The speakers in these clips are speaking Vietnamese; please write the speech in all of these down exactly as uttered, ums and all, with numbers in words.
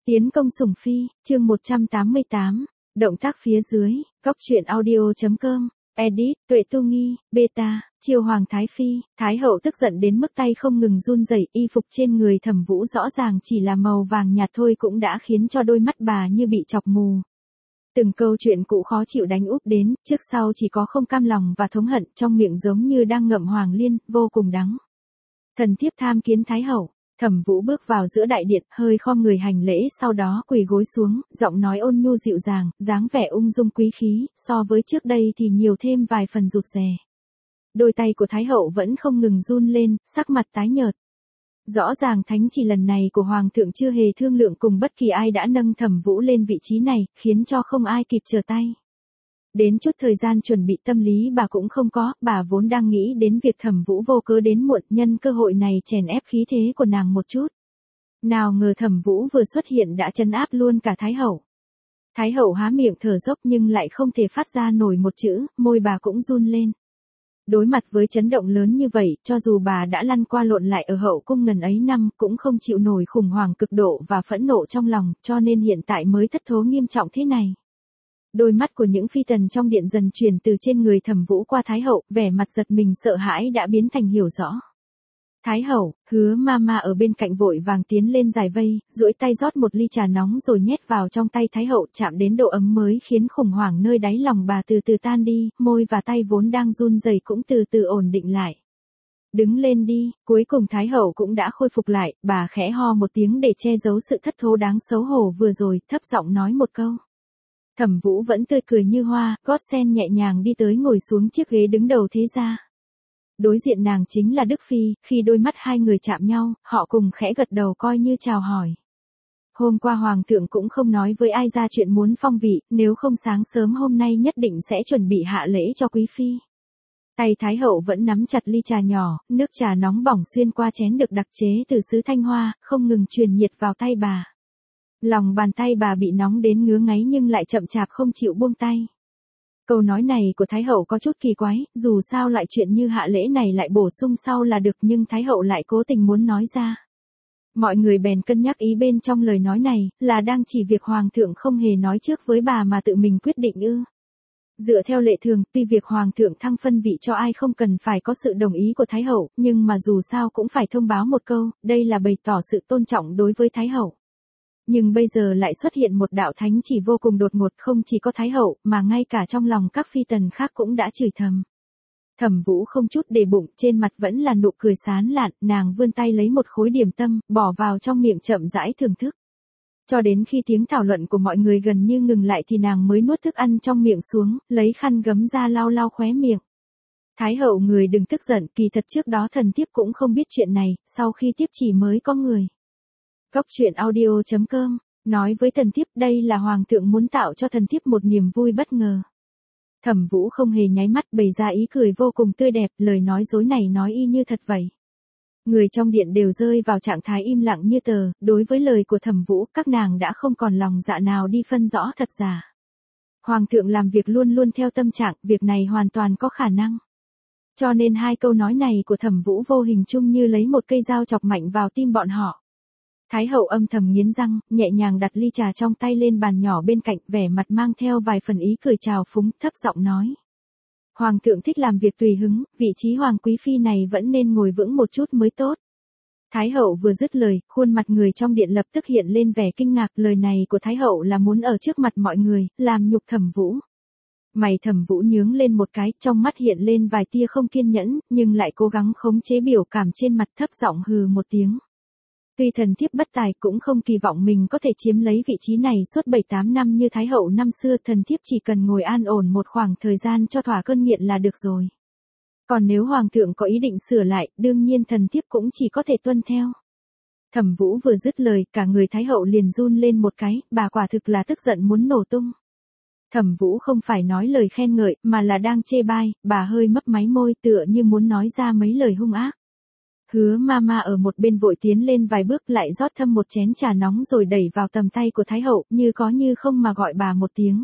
Tiến công sủng phi, chương một trăm tám mươi tám, động tác phía dưới, góc truyện audio.com, edit, Tuệ Tu Nghi, beta, chiêu hoàng thái phi, thái hậu tức giận đến mức tay không ngừng run rẩy, y phục trên người Thẩm Vũ rõ ràng chỉ là màu vàng nhạt thôi cũng đã khiến cho đôi mắt bà như bị chọc mù. Từng câu chuyện cũ khó chịu đánh úp đến, trước sau chỉ có không cam lòng và thống hận, trong miệng giống như đang ngậm hoàng liên, vô cùng đắng. Thần thiếp tham kiến thái hậu. Thẩm Vũ bước vào giữa đại điện, hơi khom người hành lễ, sau đó quỳ gối xuống, giọng nói ôn nhu dịu dàng, dáng vẻ ung dung quý khí, so với trước đây thì nhiều thêm vài phần rụt rè. Đôi tay của thái hậu vẫn không ngừng run lên, sắc mặt tái nhợt. Rõ ràng thánh chỉ lần này của hoàng thượng chưa hề thương lượng cùng bất kỳ ai đã nâng Thẩm Vũ lên vị trí này, khiến cho không ai kịp trở tay. Đến chút thời gian chuẩn bị tâm lý bà cũng không có, bà vốn đang nghĩ đến việc Thẩm Vũ vô cớ đến muộn, nhân cơ hội này chèn ép khí thế của nàng một chút. Nào ngờ Thẩm Vũ vừa xuất hiện đã trấn áp luôn cả thái hậu. Thái hậu há miệng thở dốc nhưng lại không thể phát ra nổi một chữ, môi bà cũng run lên. Đối mặt với chấn động lớn như vậy, cho dù bà đã lăn qua lộn lại ở hậu cung ngần ấy năm, cũng không chịu nổi khủng hoảng cực độ và phẫn nộ trong lòng, cho nên hiện tại mới thất thố nghiêm trọng thế này. Đôi mắt của những phi tần trong điện dần chuyển từ trên người Thẩm Vũ qua thái hậu, vẻ mặt giật mình sợ hãi đã biến thành hiểu rõ. Thái hậu, Hứa Mama ở bên cạnh vội vàng tiến lên giải vây, duỗi tay rót một ly trà nóng rồi nhét vào trong tay thái hậu, chạm đến độ ấm mới khiến khủng hoảng nơi đáy lòng bà từ từ tan đi, môi và tay vốn đang run rẩy cũng từ từ ổn định lại. Đứng lên đi, cuối cùng thái hậu cũng đã khôi phục lại, bà khẽ ho một tiếng để che giấu sự thất thố đáng xấu hổ vừa rồi, thấp giọng nói một câu. Thẩm Vũ vẫn tươi cười như hoa, gót sen nhẹ nhàng đi tới ngồi xuống chiếc ghế đứng đầu thế gia. Đối diện nàng chính là Đức Phi, khi đôi mắt hai người chạm nhau, họ cùng khẽ gật đầu coi như chào hỏi. Hôm qua hoàng thượng cũng không nói với ai ra chuyện muốn phong vị, nếu không sáng sớm hôm nay nhất định sẽ chuẩn bị hạ lễ cho quý phi. Tay thái hậu vẫn nắm chặt ly trà nhỏ, nước trà nóng bỏng xuyên qua chén được đặc chế từ xứ Thanh Hoa, không ngừng truyền nhiệt vào tay bà. Lòng bàn tay bà bị nóng đến ngứa ngáy nhưng lại chậm chạp không chịu buông tay. Câu nói này của Thái hậu có chút kỳ quái, dù sao lại chuyện như hạ lễ này lại bổ sung sau là được nhưng Thái hậu lại cố tình muốn nói ra. Mọi người bèn cân nhắc ý bên trong lời nói này, là đang chỉ việc hoàng thượng không hề nói trước với bà mà tự mình quyết định ư. Dựa theo lệ thường, tuy việc hoàng thượng thăng phân vị cho ai không cần phải có sự đồng ý của Thái hậu, nhưng mà dù sao cũng phải thông báo một câu, đây là bày tỏ sự tôn trọng đối với Thái hậu. Nhưng bây giờ lại xuất hiện một đạo thánh chỉ vô cùng đột ngột, không chỉ có thái hậu, mà ngay cả trong lòng các phi tần khác cũng đã chửi thầm. Thẩm Vũ không chút để bụng, trên mặt vẫn là nụ cười sán lạn, nàng vươn tay lấy một khối điểm tâm, bỏ vào trong miệng chậm rãi thưởng thức. Cho đến khi tiếng thảo luận của mọi người gần như ngừng lại thì nàng mới nuốt thức ăn trong miệng xuống, lấy khăn gấm ra lau lau khóe miệng. Thái hậu người đừng tức giận, kỳ thật trước đó thần thiếp cũng không biết chuyện này, sau khi tiếp chỉ mới có người. Góc truyện audio.com, nói với thần thiếp đây là hoàng thượng muốn tạo cho thần thiếp một niềm vui bất ngờ. Thẩm Vũ không hề nháy mắt bày ra ý cười vô cùng tươi đẹp, lời nói dối này nói y như thật vậy. Người trong điện đều rơi vào trạng thái im lặng như tờ, đối với lời của Thẩm Vũ các nàng đã không còn lòng dạ nào đi phân rõ thật giả. Hoàng thượng làm việc luôn luôn theo tâm trạng, việc này hoàn toàn có khả năng. Cho nên hai câu nói này của Thẩm Vũ vô hình chung như lấy một cây dao chọc mạnh vào tim bọn họ. Thái hậu âm thầm nghiến răng, nhẹ nhàng đặt ly trà trong tay lên bàn nhỏ bên cạnh, vẻ mặt mang theo vài phần ý cười trào phúng, thấp giọng nói. Hoàng thượng thích làm việc tùy hứng, vị trí hoàng quý phi này vẫn nên ngồi vững một chút mới tốt. Thái hậu vừa dứt lời, khuôn mặt người trong điện lập tức hiện lên vẻ kinh ngạc, lời này của Thái hậu là muốn ở trước mặt mọi người, làm nhục Thẩm Vũ. Mày Thẩm Vũ nhướng lên một cái, trong mắt hiện lên vài tia không kiên nhẫn, nhưng lại cố gắng khống chế biểu cảm trên mặt, thấp giọng hừ một tiếng. Tuy thần thiếp bất tài cũng không kỳ vọng mình có thể chiếm lấy vị trí này suốt bảy tám năm như Thái hậu năm xưa, thần thiếp chỉ cần ngồi an ổn một khoảng thời gian cho thỏa cơn nghiện là được rồi. Còn nếu hoàng thượng có ý định sửa lại, đương nhiên thần thiếp cũng chỉ có thể tuân theo. Thẩm Vũ vừa dứt lời, cả người Thái hậu liền run lên một cái, bà quả thực là tức giận muốn nổ tung. Thẩm Vũ không phải nói lời khen ngợi, mà là đang chê bai, bà hơi mấp máy môi tựa như muốn nói ra mấy lời hung ác. Hứa Mama ở một bên vội tiến lên vài bước lại rót thâm một chén trà nóng rồi đẩy vào tầm tay của Thái hậu, như có như không mà gọi bà một tiếng.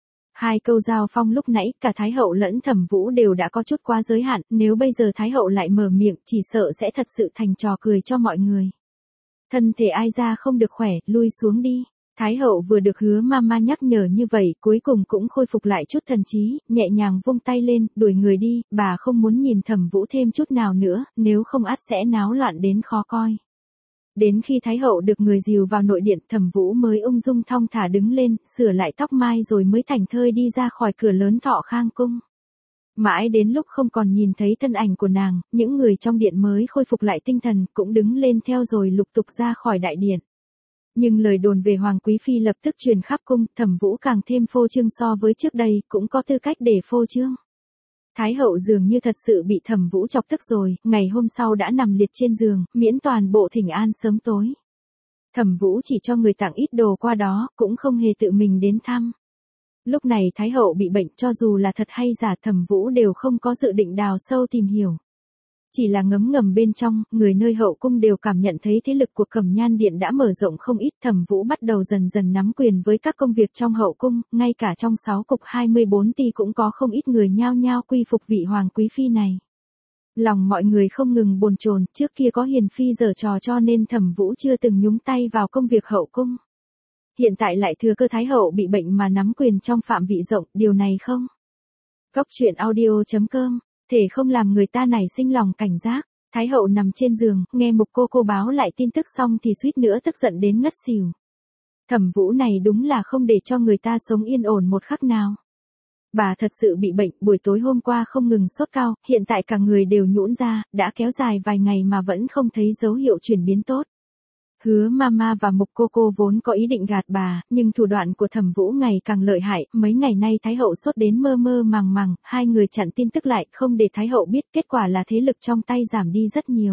Hai câu giao phong lúc nãy, cả Thái hậu lẫn Thẩm Vũ đều đã có chút quá giới hạn, nếu bây giờ Thái hậu lại mở miệng, chỉ sợ sẽ thật sự thành trò cười cho mọi người. Thân thể ai ra không được khỏe, lui xuống đi. Thái hậu vừa được Hứa Mama nhắc nhở như vậy, cuối cùng cũng khôi phục lại chút thần trí, nhẹ nhàng vung tay lên, đuổi người đi, bà không muốn nhìn Thẩm Vũ thêm chút nào nữa, nếu không ắt sẽ náo loạn đến khó coi. Đến khi Thái hậu được người dìu vào nội điện, Thẩm Vũ mới ung dung thong thả đứng lên, sửa lại tóc mai rồi mới thảnh thơi đi ra khỏi cửa lớn Thọ Khang cung. Mãi đến lúc không còn nhìn thấy thân ảnh của nàng, những người trong điện mới khôi phục lại tinh thần, cũng đứng lên theo rồi lục tục ra khỏi đại điện. Nhưng lời đồn về Hoàng Quý Phi lập tức truyền khắp cung, Thẩm Vũ càng thêm phô trương so với trước đây, cũng có tư cách để phô trương. Thái hậu dường như thật sự bị Thẩm Vũ chọc tức rồi, ngày hôm sau đã nằm liệt trên giường, miễn toàn bộ thỉnh an sớm tối. Thẩm Vũ chỉ cho người tặng ít đồ qua đó, cũng không hề tự mình đến thăm. Lúc này Thái hậu bị bệnh, cho dù là thật hay giả Thẩm Vũ đều không có dự định đào sâu tìm hiểu. Chỉ là ngấm ngầm bên trong, người nơi hậu cung đều cảm nhận thấy thế lực của Cẩm Nhan Điện đã mở rộng không ít. Thẩm Vũ bắt đầu dần dần nắm quyền với các công việc trong hậu cung, ngay cả trong sáu cục hai mươi bốn ty cũng có không ít người nhao nhao quy phục vị Hoàng Quý Phi này. Lòng mọi người không ngừng bồn chồn, trước kia có Hiền Phi giở trò cho nên Thẩm Vũ chưa từng nhúng tay vào công việc hậu cung. Hiện tại lại thừa cơ Thái hậu bị bệnh mà nắm quyền trong phạm vị rộng, điều này không? Góc truyện audio chấm com, thể không làm người ta nảy sinh lòng cảnh giác. Thái hậu nằm trên giường, nghe Mục cô cô báo lại tin tức xong thì suýt nữa tức giận đến ngất xỉu. Thẩm Vũ này đúng là không để cho người ta sống yên ổn một khắc nào. Bà thật sự bị bệnh, buổi tối hôm qua không ngừng sốt cao, hiện tại cả người đều nhũn ra, đã kéo dài vài ngày mà vẫn không thấy dấu hiệu chuyển biến tốt. Hứa Mama và Mục cô cô vốn có ý định gạt bà, nhưng thủ đoạn của Thẩm Vũ ngày càng lợi hại, mấy ngày nay Thái hậu sốt đến mơ mơ màng màng, hai người chặn tin tức lại, không để Thái hậu biết, kết quả là thế lực trong tay giảm đi rất nhiều.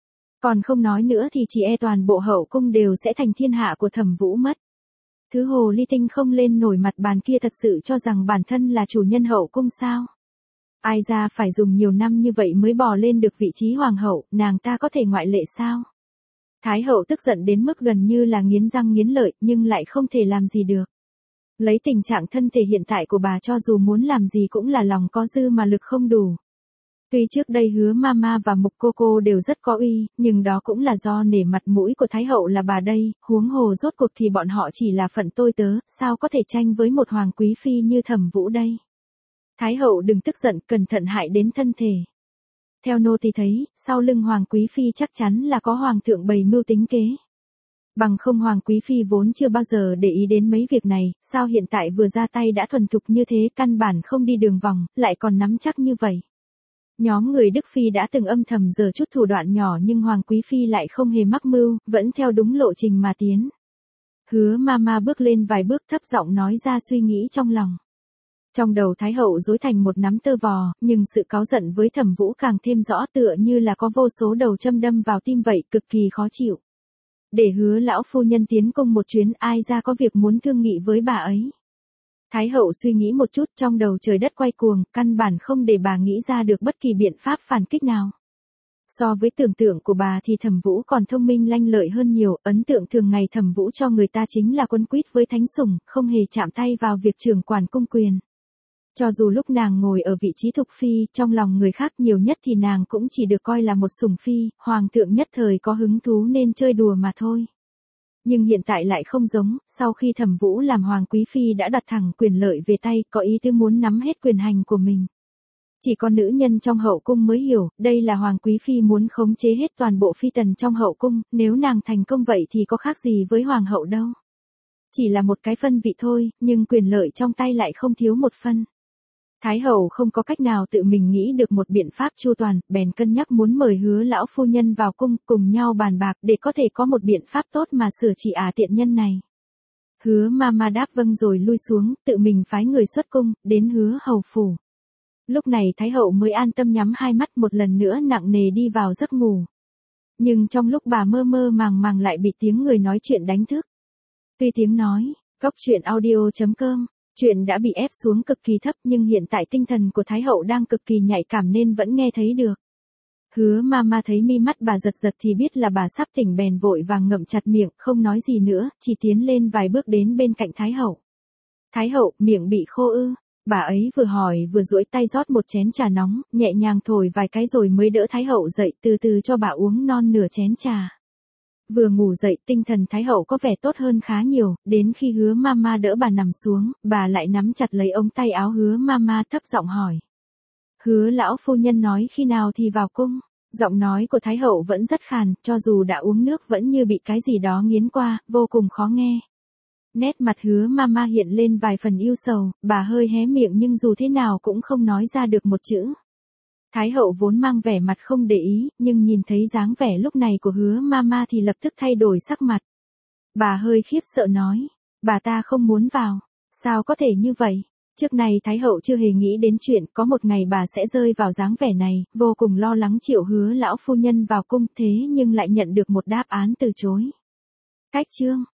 Còn không nói nữa thì chỉ e toàn bộ hậu cung đều sẽ thành thiên hạ của Thẩm Vũ mất. Thứ hồ ly tinh không lên nổi mặt bàn kia thật sự cho rằng bản thân là chủ nhân hậu cung sao? Ai ra phải dùng nhiều năm như vậy mới bò lên được vị trí hoàng hậu, nàng ta có thể ngoại lệ sao? Thái hậu tức giận đến mức gần như là nghiến răng nghiến lợi, nhưng lại không thể làm gì được. Lấy tình trạng thân thể hiện tại của bà cho dù muốn làm gì cũng là lòng có dư mà lực không đủ. Tuy trước đây Hứa Mama và Mục cô cô đều rất có uy, nhưng đó cũng là do nể mặt mũi của Thái hậu là bà đây, huống hồ rốt cuộc thì bọn họ chỉ là phận tôi tớ, sao có thể tranh với một Hoàng Quý Phi như Thẩm Vũ đây. Thái hậu đừng tức giận, cẩn thận hại đến thân thể. Theo nô tỳ thấy, sau lưng Hoàng Quý Phi chắc chắn là có Hoàng thượng bày mưu tính kế. Bằng không Hoàng Quý Phi vốn chưa bao giờ để ý đến mấy việc này, sao hiện tại vừa ra tay đã thuần thục như thế, căn bản không đi đường vòng, lại còn nắm chắc như vậy. Nhóm người Đức Phi đã từng âm thầm giở chút thủ đoạn nhỏ nhưng Hoàng Quý Phi lại không hề mắc mưu, vẫn theo đúng lộ trình mà tiến. Hứa Mama bước lên vài bước thấp giọng nói ra suy nghĩ trong lòng. Trong đầu Thái hậu rối thành một nắm tơ vò, nhưng sự cáu giận với Thẩm Vũ càng thêm rõ, tựa như là có vô số đầu châm đâm vào tim vậy, cực kỳ khó chịu. Để Hứa lão phu nhân tiến cung một chuyến, ai ra có việc muốn thương nghị với bà ấy. Thái hậu suy nghĩ một chút, trong đầu trời đất quay cuồng, căn bản không để bà nghĩ ra được bất kỳ biện pháp phản kích nào. So với tưởng tượng của bà thì Thẩm Vũ còn thông minh lanh lợi hơn nhiều, ấn tượng thường ngày Thẩm Vũ cho người ta chính là quấn quýt với thánh sủng, không hề chạm tay vào việc trưởng quản cung quyền. Cho dù lúc nàng ngồi ở vị trí thục phi, trong lòng người khác nhiều nhất thì nàng cũng chỉ được coi là một sủng phi, hoàng thượng nhất thời có hứng thú nên chơi đùa mà thôi. Nhưng hiện tại lại không giống, sau khi Thẩm Vũ làm Hoàng Quý Phi đã đặt thẳng quyền lợi về tay, có ý tư muốn nắm hết quyền hành của mình. Chỉ có nữ nhân trong hậu cung mới hiểu, đây là Hoàng Quý Phi muốn khống chế hết toàn bộ phi tần trong hậu cung, nếu nàng thành công vậy thì có khác gì với Hoàng hậu đâu. Chỉ là một cái phân vị thôi, nhưng quyền lợi trong tay lại không thiếu một phân. Thái hậu không có cách nào tự mình nghĩ được một biện pháp chu toàn, bèn cân nhắc muốn mời Hứa lão phu nhân vào cung cùng nhau bàn bạc để có thể có một biện pháp tốt mà sửa trị ả tiện nhân này. Hứa Mama đáp vâng rồi lui xuống, tự mình phái người xuất cung, đến Hứa hầu phủ. Lúc này Thái hậu mới an tâm nhắm hai mắt, một lần nữa nặng nề đi vào giấc ngủ. Nhưng trong lúc bà mơ mơ màng màng lại bị tiếng người nói chuyện đánh thức. Tuy tiếng nói, góc truyện audio chấm com, chuyện đã bị ép xuống cực kỳ thấp nhưng hiện tại tinh thần của Thái hậu đang cực kỳ nhạy cảm nên vẫn nghe thấy được. Hứa Mama thấy mi mắt bà giật giật thì biết là bà sắp tỉnh, bèn vội vàng ngậm chặt miệng, không nói gì nữa, chỉ tiến lên vài bước đến bên cạnh Thái hậu. Thái hậu, miệng bị khô ư? Bà ấy vừa hỏi vừa duỗi tay rót một chén trà nóng, nhẹ nhàng thổi vài cái rồi mới đỡ Thái hậu dậy, từ từ cho bà uống non nửa chén trà. Vừa ngủ dậy tinh thần Thái hậu có vẻ tốt hơn khá nhiều, đến khi Hứa Mama đỡ bà nằm xuống, bà lại nắm chặt lấy ống tay áo Hứa Mama thấp giọng hỏi. Hứa lão phu nhân nói khi nào thì vào cung? Giọng nói của Thái hậu vẫn rất khàn, cho dù đã uống nước vẫn như bị cái gì đó nghiến qua, vô cùng khó nghe. Nét mặt Hứa Mama hiện lên vài phần ưu sầu, bà hơi hé miệng nhưng dù thế nào cũng không nói ra được một chữ. Thái hậu vốn mang vẻ mặt không để ý, nhưng nhìn thấy dáng vẻ lúc này của Hứa Mama thì lập tức thay đổi sắc mặt. Bà hơi khiếp sợ nói, bà ta không muốn vào, sao có thể như vậy? Trước này Thái hậu chưa hề nghĩ đến chuyện có một ngày bà sẽ rơi vào dáng vẻ này, vô cùng lo lắng triệu Hứa lão phu nhân vào cung thế nhưng lại nhận được một đáp án từ chối. Cách chương